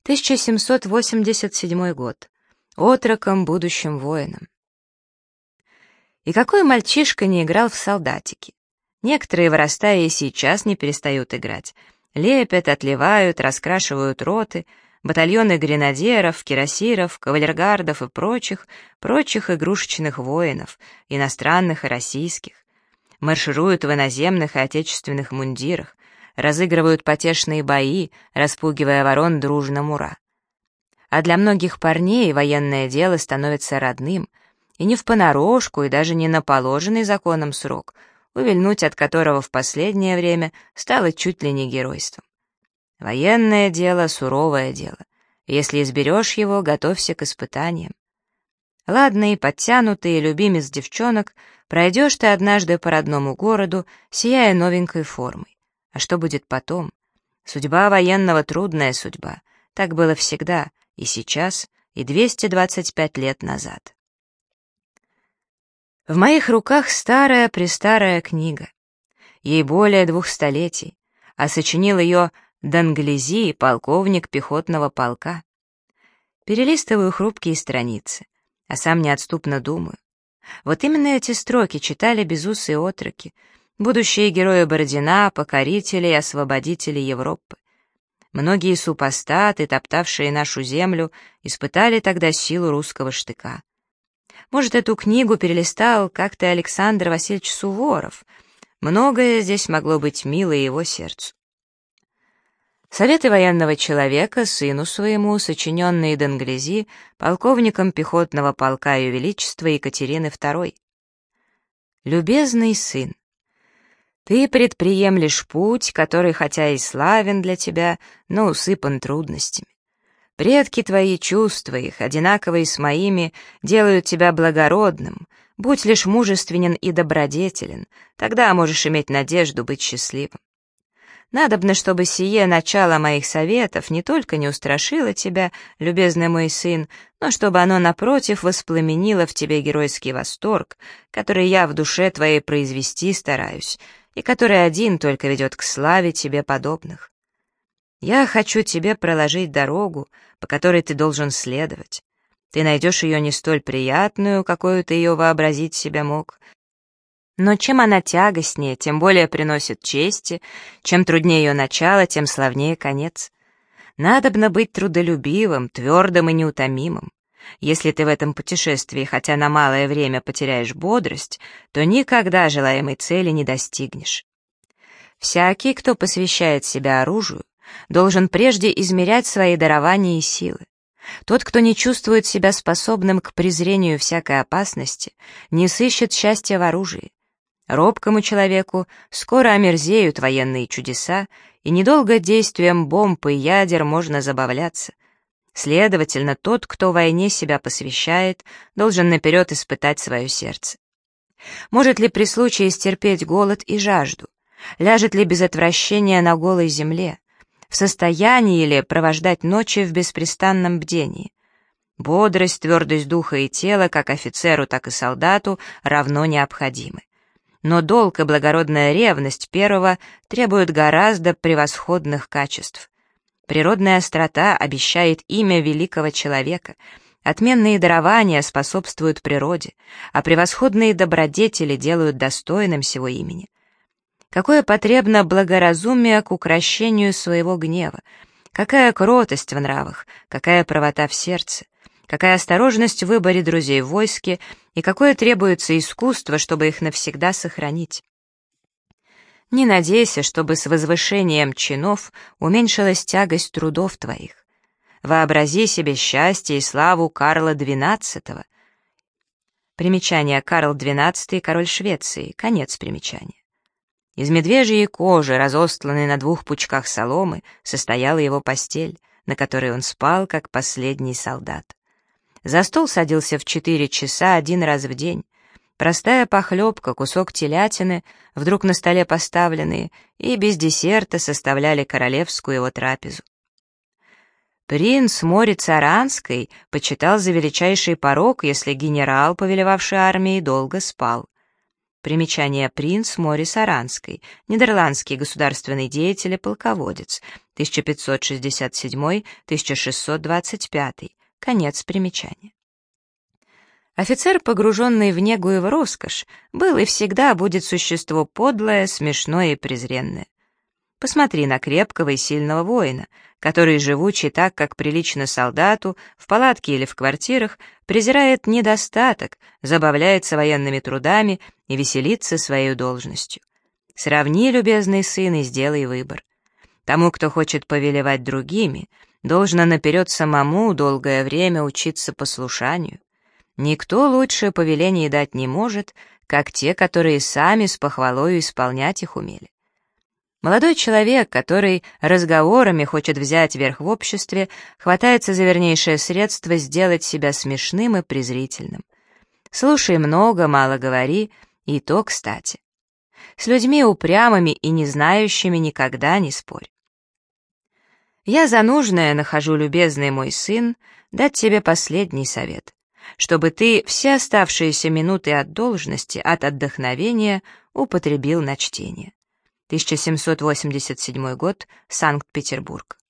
1787 год. Отроком, будущим воином. И какой мальчишка не играл в солдатики? Некоторые, вырастая, и сейчас не перестают играть. Лепят, отливают, раскрашивают роты, батальоны гренадеров, кирасиров, кавалергардов и прочих игрушечных воинов, иностранных и российских. Маршируют в иноземных и отечественных мундирах, разыгрывают потешные бои, распугивая ворон дружным «Ура!». А для многих парней военное дело становится родным, и не в понарошку, и даже не на положенный законом срок, увильнуть от которого в последнее время стало чуть ли не геройством. Военное дело — суровое дело. Если изберешь его, готовься к испытаниям. Ладный, подтянутый и любимец девчонок, пройдешь ты однажды по родному городу, сияя новенькой формой. А что будет потом? Судьба военного — трудная судьба. Так было всегда, и сейчас, и 225 лет назад. В моих руках старая-престарая книга. Ей более 2 столетий, а сочинил ее Данглизи, полковник пехотного полка. Перелистываю хрупкие страницы, а сам неотступно думаю. Вот именно эти строки читали безусые отроки, будущие герои Бородина, покорители и освободители Европы. Многие супостаты, топтавшие нашу землю, испытали тогда силу русского штыка. Может, эту книгу перелистал как-то Александр Васильевич Суворов. Многое здесь могло быть мило его сердцу. Советы военного человека сыну своему, сочиненные Данглизи, полковником пехотного полка Ее Величества Екатерины II. «Любезный сын, ты предприемлешь путь, который, хотя и славен для тебя, но усыпан трудностями. Предки твои, чувства их, одинаковые с моими, делают тебя благородным. Будь лишь мужественен и добродетелен, тогда можешь иметь надежду быть счастливым. Надобно, чтобы сие начало моих советов не только не устрашило тебя, любезный мой сын, но чтобы оно, напротив, воспламенило в тебе геройский восторг, который я в душе твоей произвести стараюсь, и который один только ведет к славе тебе подобных. Я хочу тебе проложить дорогу, по которой ты должен следовать. Ты найдешь ее не столь приятную, какую ты ее вообразить себе мог, но чем она тягостнее, тем более приносит чести, чем труднее ее начало, тем славнее конец. Надобно быть трудолюбивым, твердым и неутомимым. Если ты в этом путешествии хотя на малое время потеряешь бодрость, то никогда желаемой цели не достигнешь. Всякий, кто посвящает себя оружию, должен прежде измерять свои дарования и силы. Тот, кто не чувствует себя способным к презрению всякой опасности, не сыщет счастья в оружии. Робкому человеку скоро омерзеют военные чудеса, и недолго действием бомб и ядер можно забавляться. Следовательно, тот, кто войне себя посвящает, должен наперед испытать свое сердце. Может ли при случае стерпеть голод и жажду? Ляжет ли без отвращения на голой земле? В состоянии ли провождать ночи в беспрестанном бдении? Бодрость, твердость духа и тела, как офицеру, так и солдату, равно необходимы. Но долг и благородная ревность первого требуют гораздо превосходных качеств. Природная острота обещает имя великого человека, отменные дарования способствуют природе, а превосходные добродетели делают достойным сего имени. Какое потребно благоразумие к укрощению своего гнева, какая кротость в нравах, какая правота в сердце, какая осторожность в выборе друзей в войске и какое требуется искусство, чтобы их навсегда сохранить. Не надейся, чтобы с возвышением чинов уменьшилась тягость трудов твоих. Вообрази себе счастье и славу Карла XII. Примечание: Карл XII, король Швеции, конец примечания. Из медвежьей кожи, разостланной на 2 пучках соломы, состояла его постель, на которой он спал, как последний солдат. За стол садился в 4 часа 1 раз в день. Простая похлебка, кусок телятины, вдруг на столе поставленные, и без десерта составляли королевскую его трапезу. Принц Морец Аранской почитал за величайший порок, если генерал, повелевавший армией, долго спал. Примечание: принц Морис Аранский, нидерландский государственный деятель и полководец, 1567-1625. Конец примечания. Офицер, погруженный в негу и в роскошь, был и всегда будет существо подлое, смешное и презренное. Посмотри на крепкого и сильного воина, который, живучий так, как прилично солдату, в палатке или в квартирах, презирает недостаток, забавляется военными трудами и веселится своей должностью. Сравни, любезный сын, и сделай выбор. Тому, кто хочет повелевать другими, должно наперед самому долгое время учиться послушанию. Никто лучше повелений дать не может, как те, которые сами с похвалою исполнять их умели. Молодой человек, который разговорами хочет взять верх в обществе, хватается за вернейшее средство сделать себя смешным и презрительным. Слушай много, мало говори, и то кстати. С людьми упрямыми и не знающими никогда не спорь. Я за нужное нахожу, любезный мой сын, дать тебе последний совет, чтобы ты все оставшиеся минуты от должности, от отдохновения употребил на чтение. 1787 год, Санкт-Петербург.